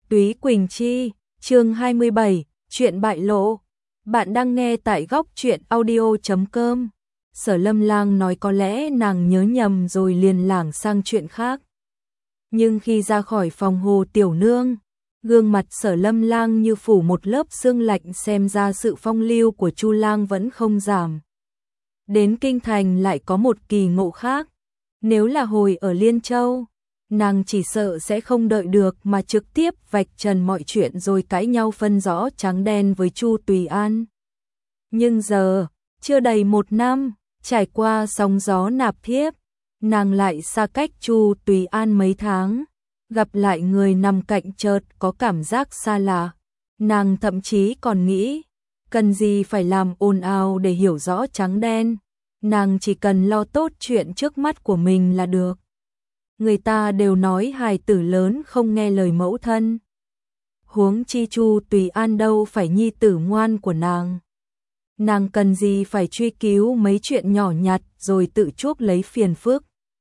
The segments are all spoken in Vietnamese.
Túy Quỳnh Chi, chương 27, chuyện bại lộ. Bạn đang nghe tại góc truyện audio.com. Sở Lâm Lang nói có lẽ nàng nhớ nhầm rồi liền lảng sang chuyện khác. Nhưng khi ra khỏi phòng Hồ Tiểu Nương, gương mặt Sở Lâm Lang như phủ một lớp sương lạnh, xem ra sự phong lưu của Chu Lang vẫn không giảm. Đến Kinh Thành lại có một kỳ ngộ khác. Nếu là hồi ở Liên Châu, nàng chỉ sợ sẽ không đợi được mà trực tiếp vạch trần mọi chuyện rồi cãi nhau phân rõ trắng đen với Chu Tùy An. Nhưng giờ, chưa đầy một năm, trải qua sóng gió nạp thiếp, nàng lại xa cách Chu Tùy An mấy tháng, gặp lại người nằm cạnh chợt có cảm giác xa lạ. Nàng thậm chí còn nghĩ, cần gì phải làm ồn ào để hiểu rõ trắng đen, nàng chỉ cần lo tốt chuyện trước mắt của mình là được. Người ta đều nói hài tử lớn không nghe lời mẫu thân. Huống chi Chu Tùy An đâu phải nhi tử ngoan của nàng. Nàng cần gì phải truy cứu mấy chuyện nhỏ nhặt rồi tự chuốc lấy phiền phức.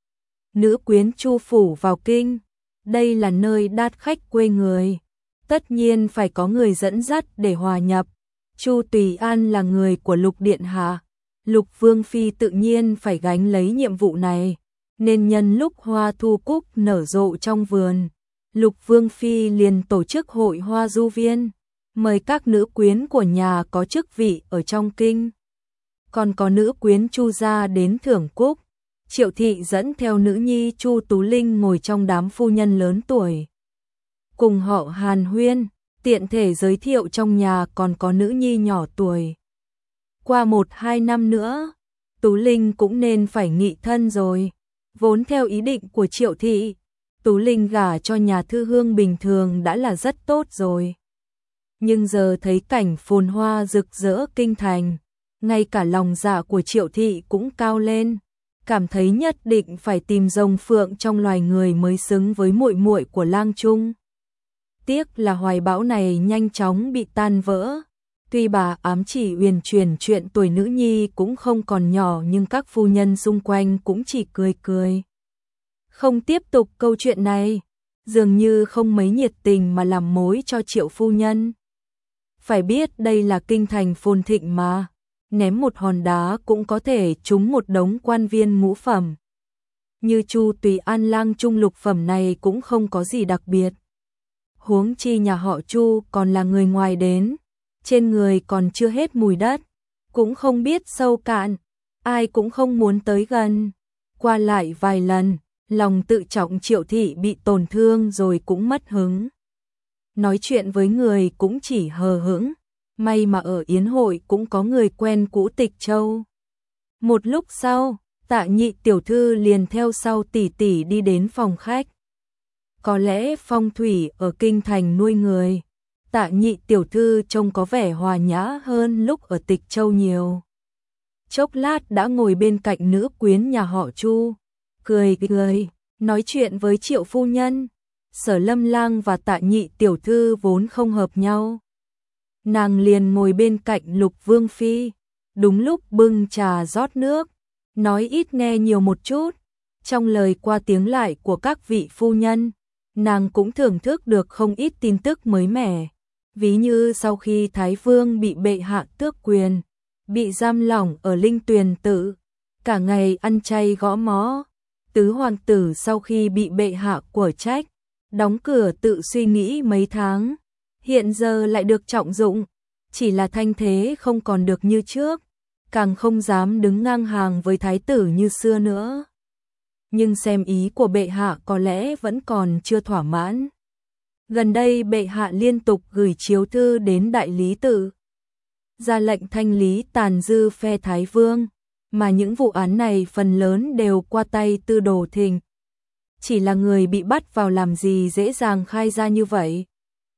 Nữ quyến Chu phủ vào kinh, đây là nơi đát khách quê người, tất nhiên phải có người dẫn dắt để hòa nhập. Chu Tùy An là người của Lục điện hạ, Lục Vương phi tự nhiên phải gánh lấy nhiệm vụ này. Nên nhân lúc hoa thu cúc nở rộ trong vườn, Lục Vương phi liền tổ chức hội hoa du viên, mời các nữ quyến của nhà có chức vị ở trong kinh. Còn có nữ quyến Chu gia đến thưởng cúc. Triệu thị dẫn theo nữ nhi Chu Tú Linh ngồi trong đám phu nhân lớn tuổi, cùng họ hàn huyên, tiện thể giới thiệu trong nhà còn có nữ nhi nhỏ tuổi. Qua 1-2 năm nữa, Tú Linh cũng nên phải nghị thân rồi. Vốn theo ý định của Triệu thị, Tú Linh gả cho nhà thư hương bình thường đã là rất tốt rồi. Nhưng giờ thấy cảnh phồn hoa rực rỡ kinh thành, ngay cả lòng dạ của Triệu thị cũng cao lên, cảm thấy nhất định phải tìm rồng phượng trong loài người mới xứng với muội muội của Lang Trung. Tiếc là hoài bão này nhanh chóng bị tan vỡ. Tuy bà ám chỉ uyển chuyển chuyện tuổi nữ nhi cũng không còn nhỏ, nhưng các phu nhân xung quanh cũng chỉ cười cười, không tiếp tục câu chuyện này, dường như không mấy nhiệt tình mà làm mối cho Triệu phu nhân. Phải biết đây là kinh thành phồn thịnh mà, ném một hòn đá cũng có thể trúng một đống quan viên ngũ phẩm. Như Chu Tùy An Lang Trung lục phẩm này cũng không có gì đặc biệt. Huống chi nhà họ Chu còn là người ngoài đến, trên người còn chưa hết mùi đất, cũng không biết sâu cạn, ai cũng không muốn tới gần. Qua lại vài lần, lòng tự trọng Triệu thị bị tổn thương rồi cũng mất hứng. Nói chuyện với người cũng chỉ hờ hững, may mà ở yến hội cũng có người quen cũ Tịch Châu. Một lúc sau, Tạ Nhị tiểu thư liền theo sau tỷ tỷ đi đến phòng khách. Có lẽ phong thủy ở kinh thành nuôi người, Tạ Nhị tiểu thư trông có vẻ hòa nhã hơn lúc ở Tịch Châu nhiều. Chốc lát đã ngồi bên cạnh nữ quyến nhà họ Chu, cười cười, nói chuyện với Triệu phu nhân. Sở Lâm Lang và Tạ Nhị tiểu thư vốn không hợp nhau. Nàng liền ngồi bên cạnh Lục Vương phi, đúng lúc bưng trà rót nước, nói ít nghe nhiều một chút. Trong lời qua tiếng lại của các vị phu nhân, nàng cũng thưởng thức được không ít tin tức mới mẻ. Ví như sau khi Thái Vương bị bệ hạ tước quyền, bị giam lỏng ở Linh Tuyền Tự, cả ngày ăn chay gõ mõ. Tứ hoàng tử sau khi bị bệ hạ quở trách, đóng cửa tự suy nghĩ mấy tháng, hiện giờ lại được trọng dụng, chỉ là thanh thế không còn được như trước, càng không dám đứng ngang hàng với thái tử như xưa nữa. Nhưng xem ý của bệ hạ có lẽ vẫn còn chưa thỏa mãn. Gần đây bệ hạ liên tục gửi chiếu thư đến đại lý tự, ra lệnh thanh lý tàn dư phe Thái Vương, mà những vụ án này phần lớn đều qua tay Tư Đồ Thịnh. Chỉ là người bị bắt vào làm gì dễ dàng khai ra như vậy.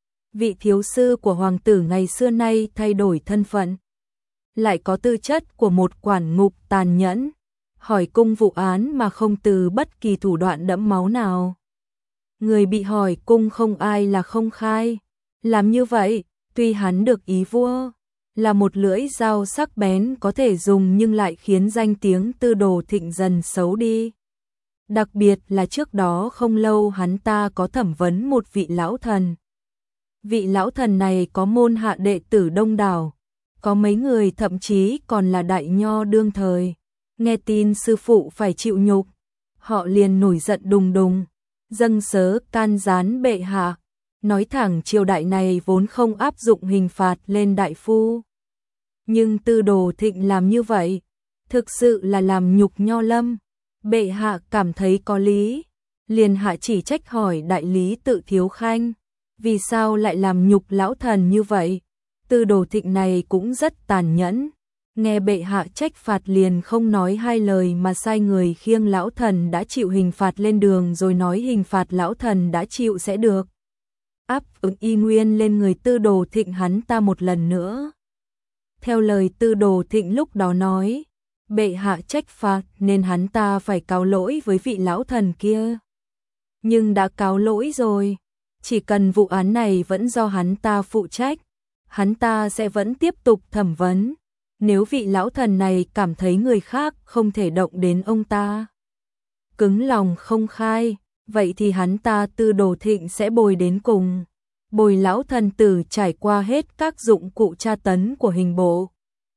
Vị thiếu sư của hoàng tử ngày xưa nay thay đổi thân phận, lại có tư chất của một quản ngục tàn nhẫn, hỏi cung vụ án mà không từ bất kỳ thủ đoạn đẫm máu nào. Người bị hỏi cung không ai là không khai. Làm như vậy, tuy hắn được ý vua, là một lưỡi dao sắc bén có thể dùng, nhưng lại khiến danh tiếng Tư Đồ Thịnh dần xấu đi. Đặc biệt là trước đó không lâu hắn ta có thẩm vấn một vị lão thần, Vị lão thần này có môn hạ đệ tử đông đảo, có mấy người thậm chí còn là đại nho đương thời. Nghe tin sư phụ phải chịu nhục, họ liền nổi giận đùng đùng, dâng sớ can gián bệ hạ, nói thẳng triều đại này vốn không áp dụng hình phạt lên đại phu. Nhưng Tư Đồ Thịnh làm như vậy, thực sự là làm nhục Nho Lâm. Bệ hạ cảm thấy có lý, liền hạ chỉ trách hỏi đại lý Tự Thiếu Khanh, vì sao lại làm nhục lão thần như vậy? Tư Đồ Thịnh này cũng rất tàn nhẫn, nghe bệ hạ trách phạt liền không nói hai lời mà sai người khiêng lão thần đã chịu hình phạt lên đường, rồi nói hình phạt lão thần đã chịu sẽ được áp ứng y nguyên lên người Tư Đồ Thịnh hắn ta một lần nữa. Theo lời Tư Đồ Thịnh lúc đó nói, bệ hạ trách phạt nên hắn ta phải cáo lỗi với vị lão thần kia. Nhưng đã cáo lỗi rồi, chỉ cần vụ án này vẫn do hắn ta phụ trách, hắn ta sẽ vẫn tiếp tục thẩm vấn. Nếu vị lão thần này cảm thấy người khác không thể động đến ông ta, cứng lòng không khai, vậy thì hắn ta Tư Đồ Thịnh sẽ bồi đến cùng. Bồi lão thần tử trải qua hết các dụng cụ tra tấn của hình bộ.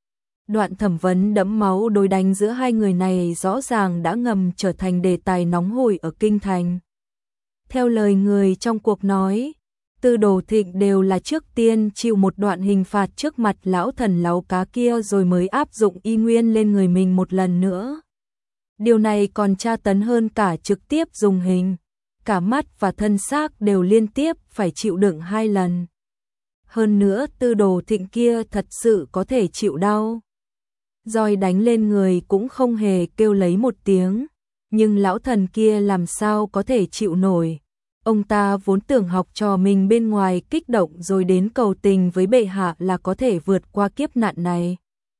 Đoạn thẩm vấn đẫm máu đối đánh giữa hai người này rõ ràng đã ngầm trở thành đề tài nóng hổi ở kinh thành. Theo lời người trong cuộc nói, Tư Đồ Thịnh đều là trước tiên chịu một đoạn hình phạt trước mặt lão thần láu cá kia rồi mới áp dụng y nguyên lên người mình một lần nữa. Điều này còn tra tấn hơn cả trực tiếp dùng hình, cả mắt và thân xác đều liên tiếp phải chịu đựng 2 lần. Hơn nữa Tư Đồ Thịnh kia thật sự có thể chịu đau. Roi đánh lên người cũng không hề kêu lấy một tiếng, nhưng lão thần kia làm sao có thể chịu nổi. Ông ta vốn tưởng học trò mình bên ngoài kích động rồi đến cầu tình với bệ hạ là có thể vượt qua kiếp nạn này.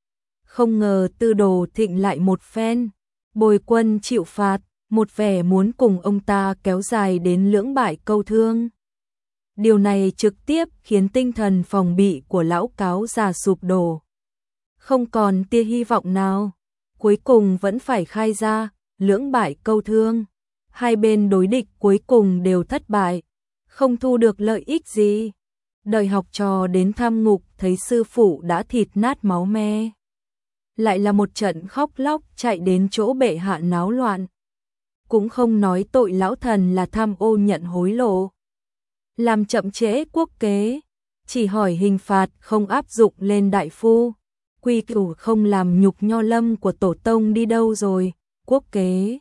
Không ngờ Tư Đồ Thịnh lại một phen bồi quân chịu phạt, một vẻ muốn cùng ông ta kéo dài đến lưỡng bại câu thương. Điều này trực tiếp khiến tinh thần phòng bị của lão cáo già sụp đổ. Không còn tia hy vọng nào, cuối cùng vẫn phải khai ra, lưỡng bại câu thương. Hai bên đối địch cuối cùng đều thất bại, không thu được lợi ích gì. Đợi học trò đến thăm ngục thấy sư phụ đã thịt nát máu me. Lại là một trận khóc lóc chạy đến chỗ bệ hạ náo loạn. Cũng không nói tội lão thần là tham ô nhận hối lộ, làm chậm trễ quốc kế, chỉ hỏi hình phạt không áp dụng lên đại phu. Quy củ không làm nhục Nho Lâm của tổ tông đi đâu rồi, quốc kế.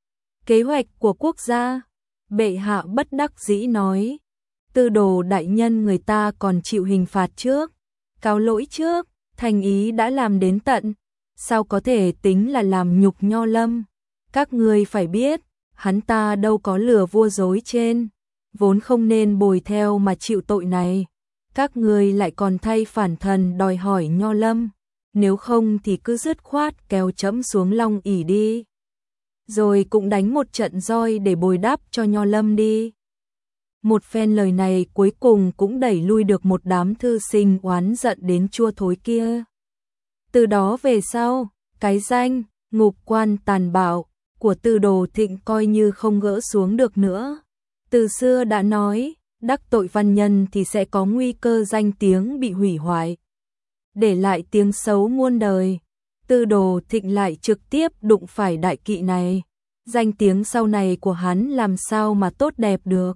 Kế hoạch của quốc gia, bệ hạ bất đắc dĩ nói. Tư Đồ đại nhân người ta còn chịu hình phạt trước, cáo lỗi trước, thành ý đã làm đến tận, sao có thể tính là làm nhục Nho Lâm. Các ngươi phải biết, hắn ta đâu có lừa vua dối trên, vốn không nên bồi theo mà chịu tội này. Các ngươi lại còn thay phản thần đòi hỏi Nho Lâm, nếu không thì cứ dứt khoát kéo trẫm xuống Long ỷ đi. Rồi cũng đánh một trận roi để bồi đáp cho Nho Lâm đi. Một phen lời này cuối cùng cũng đẩy lui được một đám thư sinh oán giận đến chua thối kia. Từ đó về sau, cái danh ngục quan tàn bạo của Tư Đồ Thịnh coi như không gỡ xuống được nữa. Từ xưa đã nói, đắc tội văn nhân thì sẽ có nguy cơ danh tiếng bị hủy hoại, để lại tiếng xấu muôn đời. Tư Đồ Thịnh lại trực tiếp đụng phải đại kỵ này, danh tiếng sau này của hắn làm sao mà tốt đẹp được.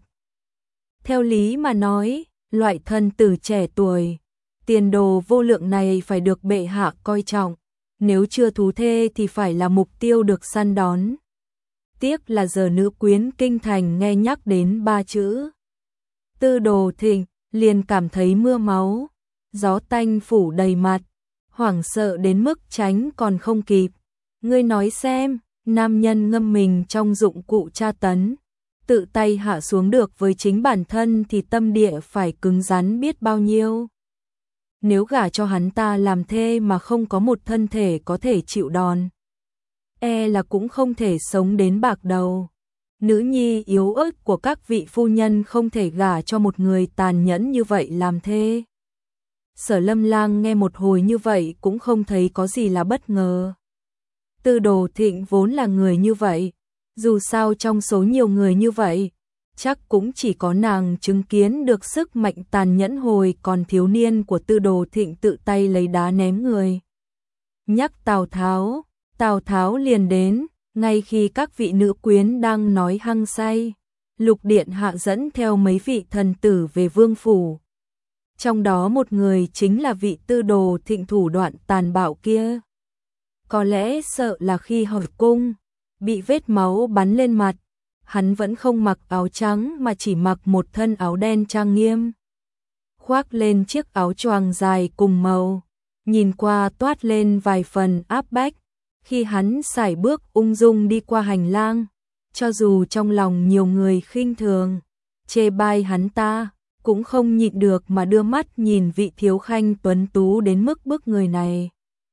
Theo lý mà nói, loại thân tử trẻ tuổi, tiền đồ vô lượng này phải được bệ hạ coi trọng, nếu chưa thú thê thì phải là mục tiêu được săn đón. Tiếc là giờ nữ quyến kinh thành nghe nhắc đến 3 chữ Tư Đồ Thịnh, liền cảm thấy mưa máu, gió tanh phủ đầy mặt, hoảng sợ đến mức tránh còn không kịp. Ngươi nói xem, nam nhân ngâm mình trong dụng cụ tra tấn, tự tay hạ xuống được với chính bản thân thì tâm địa phải cứng rắn biết bao nhiêu. Nếu gả cho hắn ta làm thê mà không có một thân thể có thể chịu đòn, là cũng không thể sống đến bạc đầu. Nữ nhi yếu ớt của các vị phu nhân không thể gả cho một người tàn nhẫn như vậy làm thê. Sở Lâm Lang nghe một hồi như vậy cũng không thấy có gì là bất ngờ. Tư Đồ Thịnh vốn là người như vậy, dù sao trong số nhiều người như vậy, chắc cũng chỉ có nàng chứng kiến được sức mạnh tàn nhẫn hồi còn thiếu niên của Tư Đồ Thịnh tự tay lấy đá ném người. Nhắc Tào Tháo liền đến, ngay khi các vị nữ quyến đang nói hăng say, Lục điện hạ dẫn theo mấy vị thần tử về vương phủ. Trong đó một người chính là vị Tư Đồ Thịnh thủ đoạn tàn bạo kia. Có lẽ sợ là khi hồi cung, bị vết máu bắn lên mặt, hắn vẫn không mặc áo trắng mà chỉ mặc một thân áo đen trang nghiêm. Khoác lên chiếc áo choàng dài cùng màu, nhìn qua toát lên vài phần áp bách, khi hắn sải bước ung dung đi qua hành lang, cho dù trong lòng nhiều người khinh thường, chê bai hắn ta, cũng không nhịn được mà đưa mắt nhìn vị thiếu khanh tuấn tú đến mức bức người này.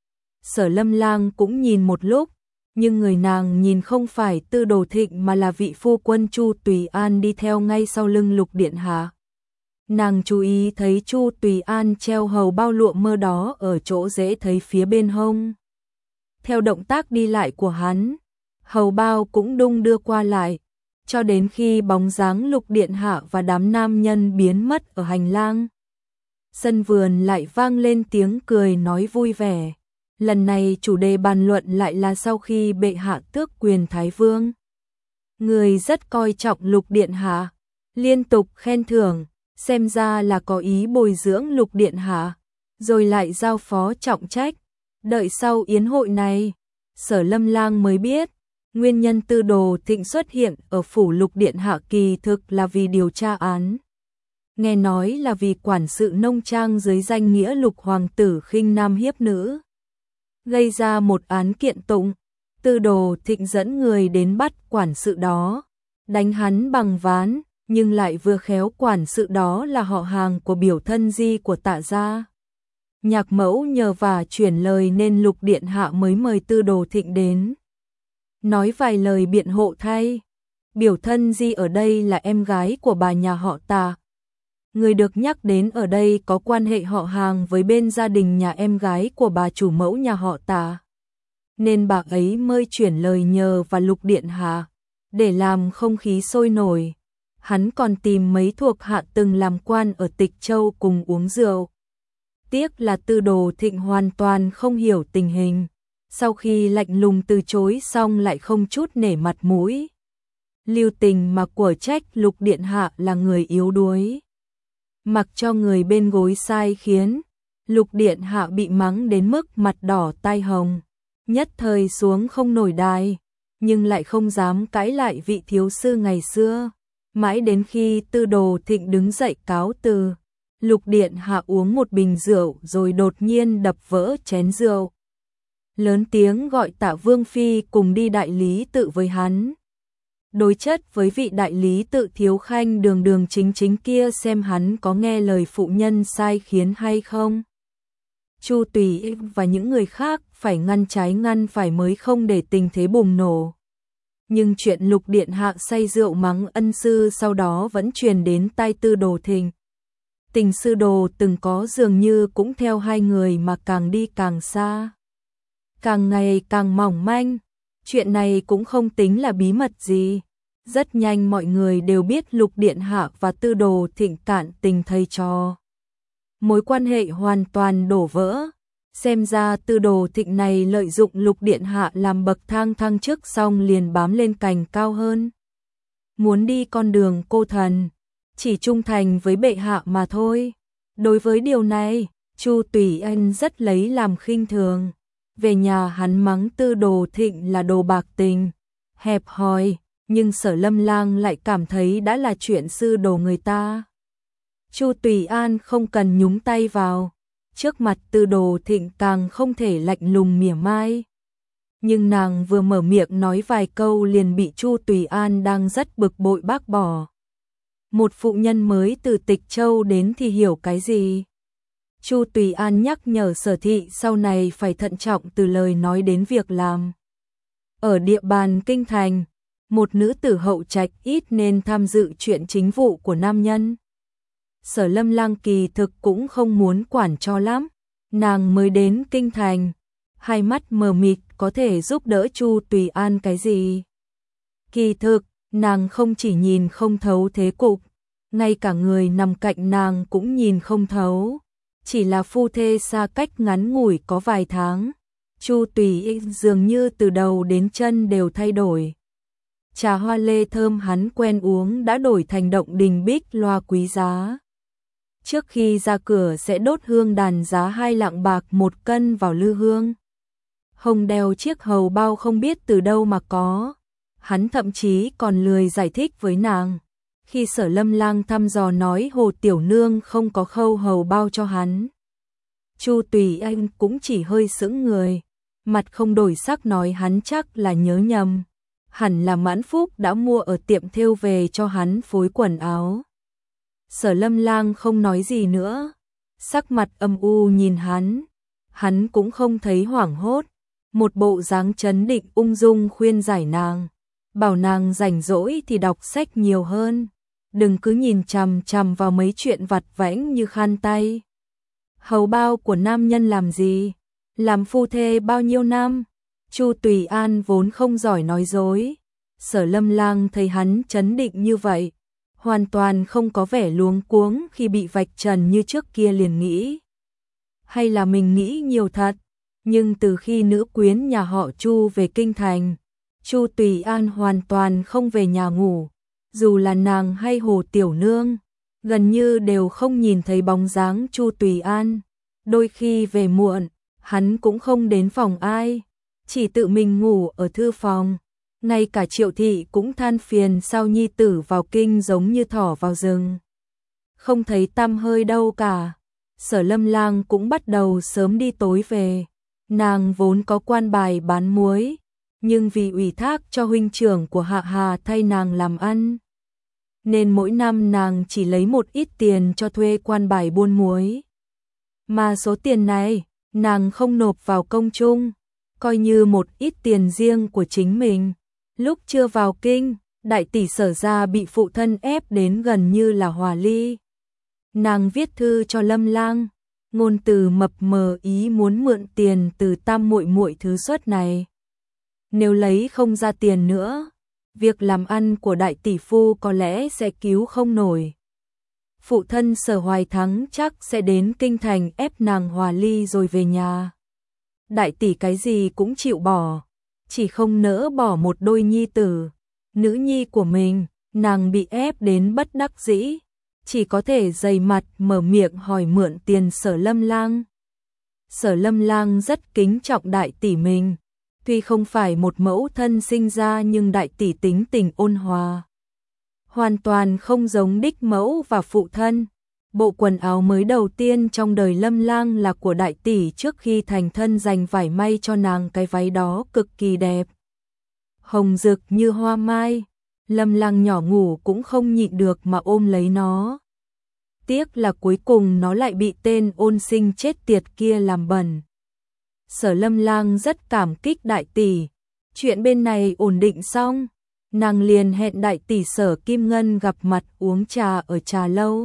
Sở Lâm Lang cũng nhìn một lúc, nhưng người nàng nhìn không phải Tư Đồ Thịnh mà là vị phu quân Chu Tùy An đi theo ngay sau lưng Lục điện hạ. Nàng chú ý thấy Chu Tùy An treo hầu bao lụa mơ đó ở chỗ dễ thấy phía bên hông. Theo động tác đi lại của hắn, hầu bao cũng đung đưa qua lại, cho đến khi bóng dáng Lục điện hạ và đám nam nhân biến mất ở hành lang. Sân vườn lại vang lên tiếng cười nói vui vẻ. Lần này chủ đề bàn luận lại là sau khi bệ hạ tước quyền Thái Vương. Người rất coi trọng Lục điện hạ, liên tục khen thưởng, xem ra là có ý bồi dưỡng Lục điện hạ, rồi lại giao phó trọng trách. Đợi sau yến hội này, Sở Lâm Lang mới biết, nguyên nhân Tư Đồ Thịnh xuất hiện ở phủ Lục điện hạ kỳ thực là vì điều tra án. Nghe nói là vì quản sự nông trang dưới danh nghĩa Lục hoàng tử khinh nam hiếp nữ, gây ra một án kiện tụng. Tư Đồ Thịnh dẫn người đến bắt quản sự đó, đánh hắn bằng ván, nhưng lại vừa khéo quản sự đó là họ hàng của biểu thân di của Tạ gia. Nhạc mẫu nhờ vả chuyển lời nên Lục điện hạ mới mời Tư Đồ Thịnh đến, nói vài lời biện hộ thay. Biểu thân di ở đây là em gái của bà nhà họ Tạ. Người được nhắc đến ở đây có quan hệ họ hàng với bên gia đình nhà em gái của bà chủ mẫu nhà họ Tạ, nên bà ấy mới chuyển lời nhờ và Lục điện hạ. Để làm không khí sôi nổi, hắn còn tìm mấy thuộc hạ từng làm quan ở Tịch Châu cùng uống rượu. Tiếc là Tư Đồ Thịnh hoàn toàn không hiểu tình hình, sau khi lạnh lùng từ chối xong lại không chút nể mặt mũi. Lưu tình mà của trách Lục điện hạ là người yếu đuối, mặc cho người bên gối sai khiến. Lục điện hạ bị mắng đến mức mặt đỏ tai hồng, nhất thời xuống không nổi đài, nhưng lại không dám cãi lại vị thiếu sư ngày xưa. Mãi đến khi Tư Đồ Thịnh đứng dậy cáo từ, Lục điện hạ uống một bình rượu rồi đột nhiên đập vỡ chén rượu, lớn tiếng gọi Tạ Vương phi cùng đi đại lý tự với hắn, đối chất với vị đại lý tự thiếu khanh đường đường chính chính kia xem hắn có nghe lời phụ nhân sai khiến hay không. Chu Tùy và những người khác phải ngăn trái ngăn phải mới không để tình thế bùng nổ. Nhưng chuyện Lục điện hạ say rượu mắng ân sư sau đó vẫn truyền đến tai Tư Đồ Thịnh. Tình sư đồ từng có dường như cũng theo hai người mà càng đi càng xa, càng ngày càng mỏng manh. Chuyện này cũng không tính là bí mật gì. Rất nhanh mọi người đều biết Lục điện hạ và Tư Đồ Thịnh cạn tình thầy trò. Mối quan hệ hoàn toàn đổ vỡ. Xem ra Tư Đồ Thịnh này lợi dụng Lục điện hạ làm bậc thang thăng chức xong liền bám lên cành cao hơn. Muốn đi con đường cô thần, chỉ trung thành với bệ hạ mà thôi. Đối với điều này, Chu Tùy An rất lấy làm khinh thường. Về nhà hắn mắng Tư Đồ Thịnh là đồ bạc tình, hẹp hòi, nhưng Sở Lâm Lang lại cảm thấy đã là chuyện sư đồ người ta. Chu Tùy An không cần nhúng tay vào, trước mặt Tư Đồ Thịnh càng không thể lạnh lùng mỉa mai. Nhưng nàng vừa mở miệng nói vài câu liền bị Chu Tùy An đang rất bực bội bác bỏ. Một phụ nhân mới từ Tịch Châu đến thì hiểu cái gì? Chu Tùy An nhắc nhở Sở thị sau này phải thận trọng từ lời nói đến việc làm. Ở địa bàn kinh thành, một nữ tử hậu trạch ít nên tham dự chuyện chính vụ của nam nhân. Sở Lâm Lang kỳ thực cũng không muốn quản cho lắm, nàng mới đến kinh thành, hai mắt mờ mịt có thể giúp đỡ Chu Tùy An cái gì. Kỳ thực, Nàng không chỉ nhìn không thấu thế cục, ngay cả người nằm cạnh nàng cũng nhìn không thấu. Chỉ là phu thê xa cách ngắn ngủi có vài tháng, Chu Tùy dường như từ đầu đến chân đều thay đổi. Trà hoa lê thơm hắn quen uống đã đổi thành động đình bích loa quý giá. Trước khi ra cửa sẽ đốt hương đàn giá 2 lạng bạc 1 cân vào lư hương. Hồng đeo chiếc hầu bao không biết từ đâu mà có. Hắn thậm chí còn lười giải thích với nàng. Khi Sở Lâm Lang thăm dò nói Hồ Tiểu Nương không có khâu hầu bao cho hắn, Chu Tùy Anh cũng chỉ hơi sững người, mặt không đổi sắc nói hắn chắc là nhớ nhầm. Hẳn là Mãn Phúc đã mua ở tiệm thêu về cho hắn phối quần áo. Sở Lâm Lang không nói gì nữa, sắc mặt âm u nhìn hắn cũng không thấy hoảng hốt, một bộ dáng trấn định ung dung khuyên giải nàng, bảo nàng rảnh rỗi thì đọc sách nhiều hơn, đừng cứ nhìn chằm chằm vào mấy chuyện vặt vãnh như khăn tay. Hầu bao của nam nhân làm gì? Làm phu thê bao nhiêu năm? Chu Tùy An vốn không giỏi nói dối, Sở Lâm Lang thấy hắn trấn định như vậy, hoàn toàn không có vẻ luống cuống khi bị vạch trần như trước kia, liền nghĩ. Hay là mình nghĩ nhiều thật, nhưng từ khi nữ quyến nhà họ Chu về kinh thành, Chu Tùy An hoàn toàn không về nhà ngủ, dù là nàng hay Hồ Tiểu Nương, gần như đều không nhìn thấy bóng dáng Chu Tùy An. Đôi khi về muộn, hắn cũng không đến phòng ai, chỉ tự mình ngủ ở thư phòng. Ngay cả Triệu thị cũng than phiền sao nhi tử vào kinh giống như thỏ vào rừng, không thấy tăm hơi đâu cả. Sở Lâm Lang cũng bắt đầu sớm đi tối về. Nàng vốn có quan bài bán muối, nhưng vì ủy thác cho huynh trưởng của Hạ Hà thay nàng làm ăn, nên mỗi năm nàng chỉ lấy một ít tiền cho thuê quan bài buôn muối. Mà số tiền này, nàng không nộp vào công chung, coi như một ít tiền riêng của chính mình. Lúc chưa vào kinh, đại tỷ Sở gia bị phụ thân ép đến gần như là hòa ly. Nàng viết thư cho Lâm Lang, ngôn từ mập mờ ý muốn mượn tiền từ tam muội muội thứ xuất này. Nếu lấy không ra tiền nữa, việc làm ăn của đại tỷ phu có lẽ sẽ cứu không nổi. Phụ thân Sở Hoài Thắng chắc sẽ đến kinh thành ép nàng hòa ly rồi về nhà. Đại tỷ cái gì cũng chịu bỏ, chỉ không nỡ bỏ một đôi nhi tử, nữ nhi của mình. Nàng bị ép đến bất đắc dĩ, chỉ có thể dày mặt mở miệng hỏi mượn tiền Sở Lâm Lang. Sở Lâm Lang rất kính trọng đại tỷ mình, tuy không phải một mẫu thân sinh ra nhưng đại tỷ tính tình ôn hòa, hoàn toàn không giống đích mẫu và phụ thân. Bộ quần áo mới đầu tiên trong đời Lâm Lang là của đại tỷ trước khi thành thân dành vải may cho nàng, cái váy đó cực kỳ đẹp, hồng rực như hoa mai. Lâm Lang nhỏ ngủ cũng không nhịn được mà ôm lấy nó. Tiếc là cuối cùng nó lại bị tên ôn sinh chết tiệt kia làm bẩn. Sở Lâm Lang rất cảm kích đại tỷ. Chuyện bên này ổn định xong, nàng liền hẹn đại tỷ Sở Kim Ngân gặp mặt uống trà ở trà lâu.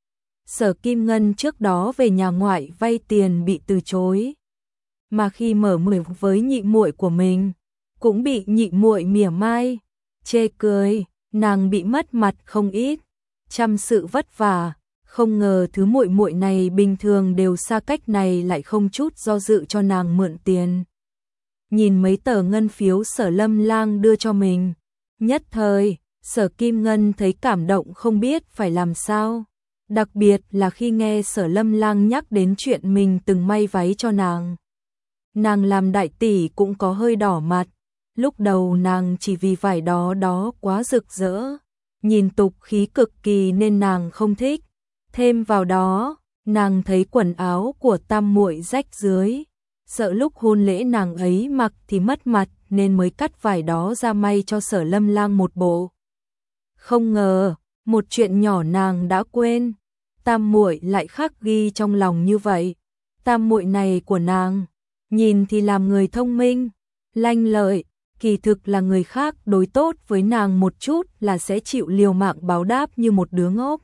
Sở Kim Ngân trước đó về nhà ngoại vay tiền bị từ chối, mà khi mở miệng với nhị muội của mình, cũng bị nhị muội mỉa mai, chê cười, nàng bị mất mặt không ít, chăm sự vất vả. Không ngờ thứ muội muội này bình thường đều xa cách này lại không chút do dự cho nàng mượn tiền. Nhìn mấy tờ ngân phiếu Sở Lâm Lang đưa cho mình, nhất thời, Sở Kim Ngân thấy cảm động không biết phải làm sao. Đặc biệt là khi nghe Sở Lâm Lang nhắc đến chuyện mình từng may váy cho nàng. Nàng làm đại tỷ cũng có hơi đỏ mặt. Lúc đầu nàng chỉ vì vải đó quá rực rỡ, nhìn tục khí cực kỳ nên nàng không thích. Thêm vào đó, nàng thấy quần áo của tam muội rách dưới, sợ lúc hôn lễ nàng ấy mặc thì mất mặt nên mới cắt vải đó ra may cho Sở Lâm Lang một bộ. Không ngờ, một chuyện nhỏ nàng đã quên, tam muội lại khắc ghi trong lòng như vậy. Tam muội này của nàng, nhìn thì làm người thông minh, lanh lợi, kỳ thực là người khác đối tốt với nàng một chút là sẽ chịu liều mạng báo đáp như một đứa ngốc.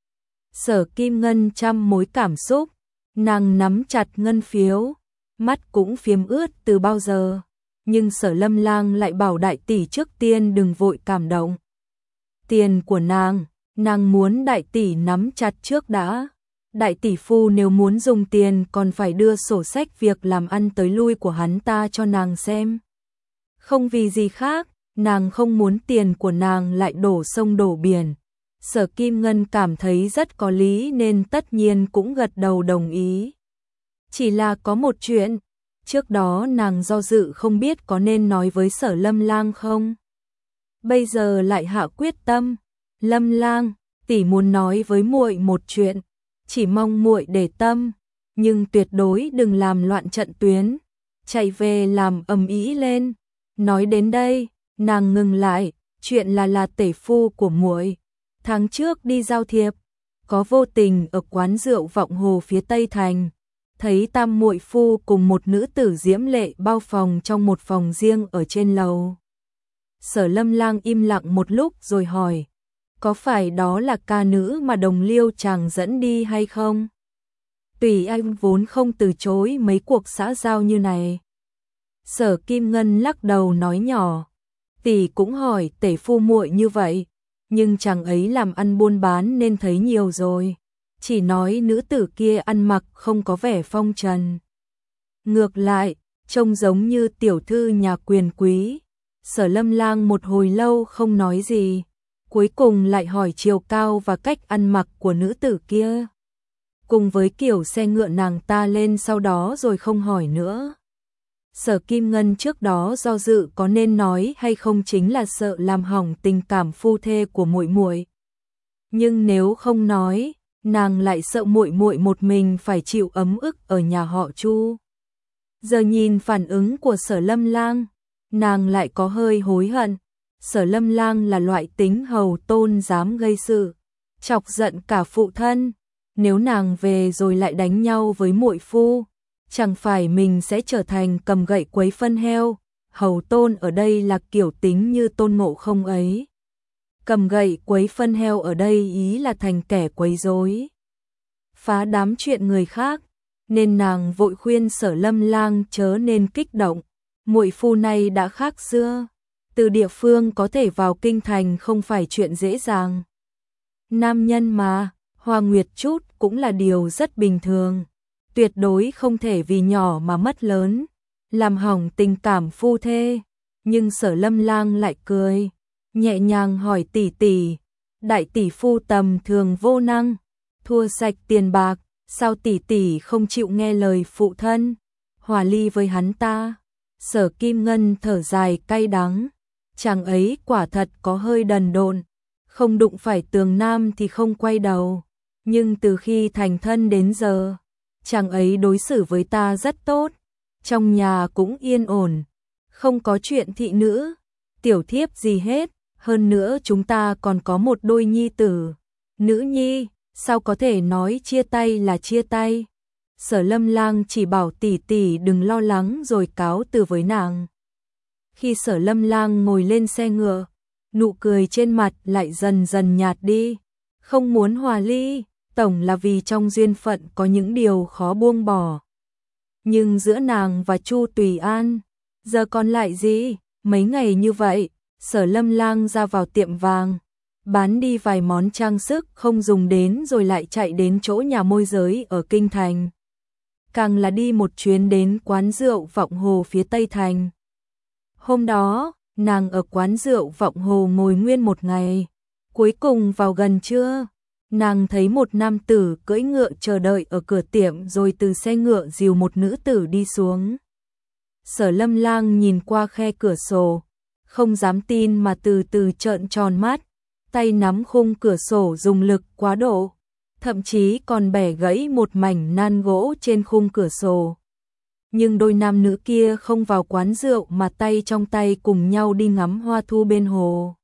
Sở Kim Ngân trăm mối cảm xúc, nàng nắm chặt ngân phiếu, mắt cũng phiếm ướt từ bao giờ, nhưng Sở Lâm Lang lại bảo đại tỷ trước tiên đừng vội cảm động. tiền của nàng muốn đại tỷ nắm chặt trước đã. Đại tỷ phu nếu muốn dùng tiền còn phải đưa sổ sách việc làm ăn tới lui của hắn ta cho nàng xem. Không vì gì khác, nàng không muốn tiền của nàng lại đổ sông đổ biển. Sở Kim Ngân cảm thấy rất có lý nên tất nhiên cũng gật đầu đồng ý. Chỉ là có một chuyện, trước đó nàng do dự không biết có nên nói với Sở Lâm Lang không. Bây giờ lại hạ quyết tâm, Lâm Lang, tỷ muốn nói với muội một chuyện, chỉ mong muội để tâm, nhưng tuyệt đối đừng làm loạn trận tuyến, chạy về làm ầm ĩ lên. Nói đến đây, nàng ngừng lại, chuyện là tể phu của muội, tháng trước đi giao thiệp, có vô tình ở quán rượu Vọng Hồ phía Tây Thành, thấy tam muội phu cùng một nữ tử diễm lệ bao phòng trong một phòng riêng ở trên lầu. Sở Lâm Lang im lặng một lúc rồi hỏi, có phải đó là ca nữ mà Đồng Liêu chàng dẫn đi hay không? Tùy anh vốn không từ chối mấy cuộc xã giao như này. Sở Kim Ngân lắc đầu nói nhỏ, tỷ cũng hỏi tể phu muội như vậy, nhưng chàng ấy làm ăn buôn bán nên thấy nhiều rồi, chỉ nói nữ tử kia ăn mặc không có vẻ phong trần. Ngược lại, trông giống như tiểu thư nhà quyền quý. Sở Lâm Lang một hồi lâu không nói gì, cuối cùng lại hỏi chiều cao và cách ăn mặc của nữ tử kia, cùng với kiểu xe ngựa nàng ta lên sau đó rồi không hỏi nữa. Sở Kim Ngân trước đó do dự có nên nói hay không chính là sợ làm hỏng tình cảm phu thê của muội muội. Nhưng nếu không nói, nàng lại sợ muội muội một mình phải chịu ấm ức ở nhà họ Chu. Giờ nhìn phản ứng của Sở Lâm Lang, nàng lại có hơi hối hận. Sở Lâm Lang là loại tính hầu tôn dám gây sự, chọc giận cả phụ thân. Nếu nàng về rồi lại đánh nhau với muội phu, chẳng phải mình sẽ trở thành cầm gậy quấy phân heo. Hầu tôn ở đây là kiểu tính như Tôn Ngộ Không ấy. Cầm gậy quấy phân heo ở đây ý là thành kẻ quấy rối, phá đám chuyện người khác, nên nàng vội khuyên Sở Lâm Lang chớ nên kích động. Muội phu này đã khác xưa, từ địa phương có thể vào kinh thành không phải chuyện dễ dàng. Nam nhân mà, hoa nguyệt chút cũng là điều rất bình thường, tuyệt đối không thể vì nhỏ mà mất lớn, làm hỏng tình cảm phu thê. Nhưng Sở Lâm Lang lại cười, nhẹ nhàng hỏi tỷ tỷ, đại tỷ phu tầm thường vô năng, thua sạch tiền bạc, sao tỷ tỷ không chịu nghe lời phụ thân, hòa ly với hắn ta? Sở Kim Ngân thở dài cay đắng, chàng ấy quả thật có hơi đần độn, không đụng phải tường nam thì không quay đầu, nhưng từ khi thành thân đến giờ, chàng ấy đối xử với ta rất tốt, trong nhà cũng yên ổn, không có chuyện thị nữ, tiểu thiếp gì hết, hơn nữa chúng ta còn có một đôi nhi tử. Nữ nhi, sao có thể nói chia tay là chia tay? Sở Lâm Lang chỉ bảo tỷ tỷ đừng lo lắng rồi cáo từ với nàng. Khi Sở Lâm Lang ngồi lên xe ngựa, nụ cười trên mặt lại dần dần nhạt đi. Không muốn hòa ly, tổng là vì trong duyên phận có những điều khó buông bỏ. Nhưng giữa nàng và Chu Tùy An, giờ còn lại gì? Mấy ngày như vậy, Sở Lâm Lang ra vào tiệm vàng, bán đi vài món trang sức không dùng đến rồi lại chạy đến chỗ nhà môi giới ở Kinh Thành. Càng là đi một chuyến đến quán rượu Vọng Hồ phía Tây Thành. Hôm đó, nàng ở quán rượu Vọng Hồ ngồi nguyên một ngày. Cuối cùng vào gần trưa, nàng thấy một nam tử cưỡi ngựa chờ đợi ở cửa tiệm rồi từ xe ngựa dìu một nữ tử đi xuống. Sở Lâm Lang nhìn qua khe cửa sổ, không dám tin mà từ từ trợn tròn mắt, tay nắm khung cửa sổ dùng lực quá độ, thậm chí còn bẻ gãy một mảnh nan gỗ trên khung cửa sổ. Nhưng đôi nam nữ kia không vào quán rượu mà tay trong tay cùng nhau đi ngắm hoa thu bên hồ.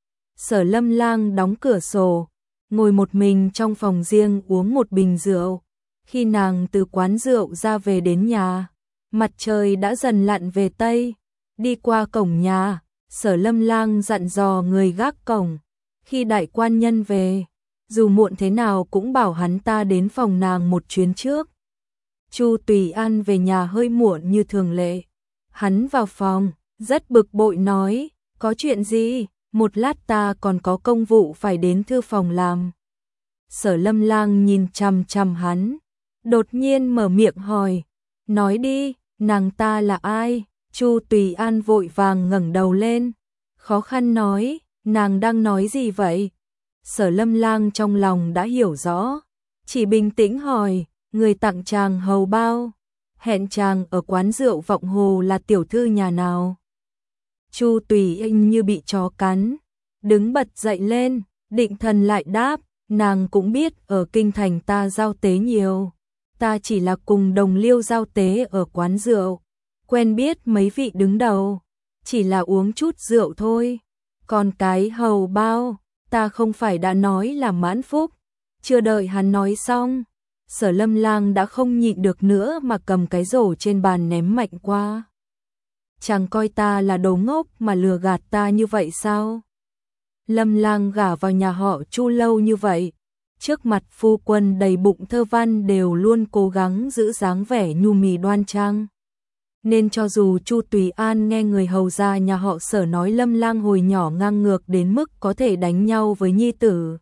Sở Lâm Lang đóng cửa sổ, ngồi một mình trong phòng riêng uống một bình rượu. Khi nàng từ quán rượu ra về đến nhà, mặt trời đã dần lặn về Tây. Đi qua cổng nhà, Sở Lâm Lang dặn dò người gác cổng, khi đại quan nhân về, dù muộn thế nào cũng bảo hắn ta đến phòng nàng một chuyến trước. Chu Tùy An về nhà hơi muộn như thường lệ. Hắn vào phòng, rất bực bội nói, có chuyện gì? một lát ta còn có công vụ phải đến thư phòng làm. Sở Lâm Lang nhìn chằm chằm hắn, đột nhiên mở miệng hỏi, nói đi, nàng ta là ai? Chu Tùy An vội vàng ngẩng đầu lên, khó khăn nói, nàng đang nói gì vậy? Sở Lâm Lang trong lòng đã hiểu rõ, chỉ bình tĩnh hỏi, người tặng chàng hầu bao, hẹn chàng ở quán rượu Vọng Hồ là tiểu thư nhà nào? Chu Tùy Anh như bị chó cắn, đứng bật dậy lên, định thần lại đáp, nàng cũng biết ở kinh thành ta giao tế nhiều, ta chỉ là cùng đồng liêu giao tế ở quán rượu, quen biết mấy vị đứng đầu, chỉ là uống chút rượu thôi, còn cái hầu bao, ta không phải đã nói là mãn phúc. Chưa đợi hắn nói xong, Sở Lâm Lang đã không nhịn được nữa mà cầm cái rổ trên bàn ném mạnh qua. Chàng coi ta là đồ ngốc mà lừa gạt ta như vậy sao? Lâm Lang gả vào nhà họ Chu lâu như vậy, trước mặt phu quân đầy bụng thơ văn đều luôn cố gắng giữ dáng vẻ nhu mì đoan trang. Nên cho dù Chu Tùy An nghe người hầu gia nhà họ Sở nói Lâm Lang hồi nhỏ ngang ngược đến mức có thể đánh nhau với nhi tử,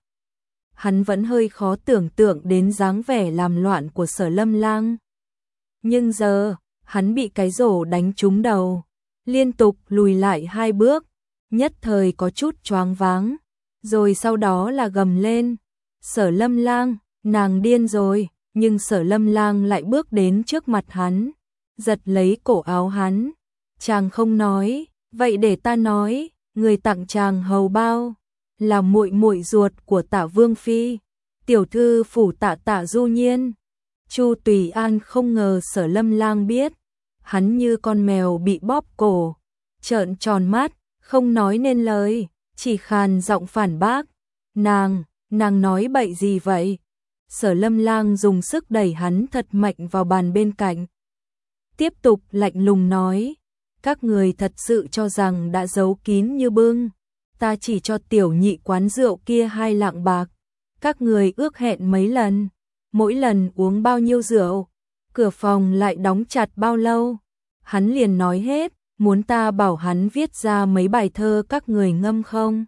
hắn vẫn hơi khó tưởng tượng đến dáng vẻ làm loạn của Sở Lâm Lang. Nhưng giờ, hắn bị cái rổ đánh trúng đầu, liên tục lùi lại 2 bước, nhất thời có chút choáng váng, rồi sau đó là gầm lên, Sở Lâm Lang, nàng điên rồi, nhưng Sở Lâm Lang lại bước đến trước mặt hắn, giật lấy cổ áo hắn, chàng không nói, vậy để ta nói, người tặng chàng hầu bao là muội muội ruột của Tạ Vương phi, tiểu thư phủ Tạ Tạ Du Nhiên. Chu Tùy An không ngờ Sở Lâm Lang biết, hắn như con mèo bị bóp cổ, trợn tròn mắt, không nói nên lời, chỉ khàn giọng phản bác, nàng nói bậy gì vậy? Sở Lâm Lang dùng sức đẩy hắn thật mạnh vào bàn bên cạnh, tiếp tục lạnh lùng nói, các người thật sự cho rằng đã giấu kín như bưng, ta chỉ cho tiểu nhị quán rượu kia 2 lạng bạc, các người ước hẹn mấy lần, mỗi lần uống bao nhiêu rượu, cửa phòng lại đóng chặt bao lâu, hắn liền nói hết, muốn ta bảo hắn viết ra mấy bài thơ các người ngâm không?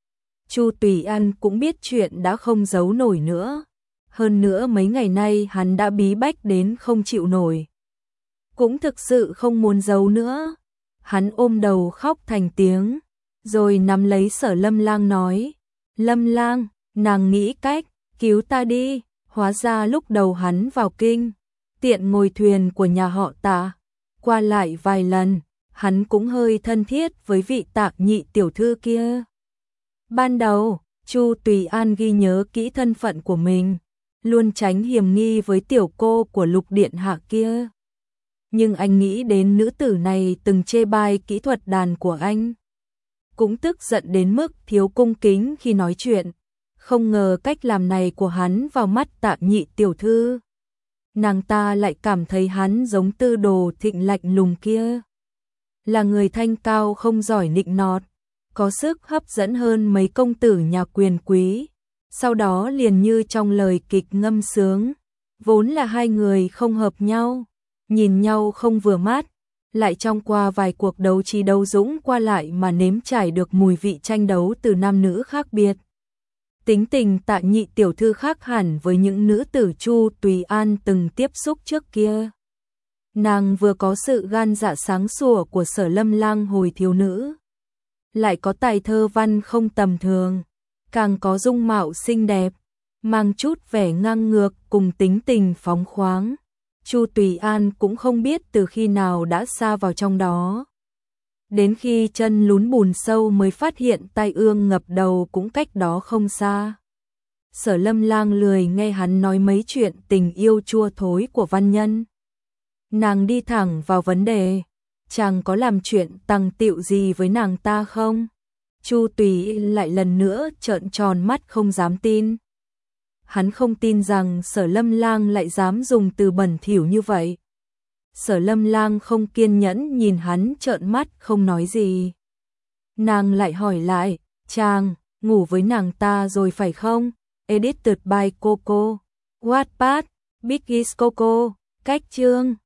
Chu Tùy An cũng biết chuyện đã không giấu nổi nữa, hơn nữa mấy ngày nay hắn đã bí bách đến không chịu nổi, cũng thực sự không muốn giấu nữa, hắn ôm đầu khóc thành tiếng, rồi nắm lấy Sở Lâm Lang nói, Lâm Lang, nàng nghĩ cách, cứu ta đi, hóa ra lúc đầu hắn vào kinh, tiện ngồi thuyền của nhà họ Tạ, qua lại vài lần, hắn cũng hơi thân thiết với vị Tạ nhị tiểu thư kia. Ban đầu, Chu Tùy An ghi nhớ kỹ thân phận của mình, luôn tránh hiểm nghi với tiểu cô của Lục điện hạ kia. Nhưng anh nghĩ đến nữ tử này từng chê bai kỹ thuật đàn của anh, cũng tức giận đến mức thiếu cung kính khi nói chuyện, không ngờ cách làm này của hắn vào mắt Tạ nhị tiểu thư, nàng ta lại cảm thấy hắn giống Tư Đồ Thịnh lạnh lùng kia, là người thanh cao không giỏi nịnh nọt, có sức hấp dẫn hơn mấy công tử nhà quyền quý. Sau đó liền như trong lời kịch ngâm sướng, vốn là hai người không hợp nhau, nhìn nhau không vừa mắt, lại trong qua vài cuộc đấu trí đấu dũng qua lại mà nếm trải được mùi vị tranh đấu từ nam nữ khác biệt. Tính tình Tạ nhị tiểu thư khác hẳn với những nữ tử Chu Tùy An từng tiếp xúc trước kia. Nàng vừa có sự gan dạ sáng sủa của Sở Lâm Lang hồi thiếu nữ, lại có tài thơ văn không tầm thường, càng có dung mạo xinh đẹp, mang chút vẻ ngang ngược cùng tính tình phóng khoáng. Chu Tùy An cũng không biết từ khi nào đã sa vào trong đó. Đến khi chân lún bùn sâu mới phát hiện tai ương ngập đầu cũng cách đó không xa. Sở Lâm Lang lười nghe hắn nói mấy chuyện tình yêu chua thối của văn nhân. Nàng đi thẳng vào vấn đề, chàng có làm chuyện tằng tịu gì với nàng ta không? Chu Tùy lại lần nữa trợn tròn mắt không dám tin. Hắn không tin rằng Sở Lâm Lang lại dám dùng từ bẩn thỉu như vậy. Sở Lâm Lang không kiên nhẫn nhìn hắn trợn mắt không nói gì. Nàng lại hỏi lại, chàng, ngủ với nàng ta rồi phải không? Edited by Coco, Wattpad, Biggies Coco, cách chương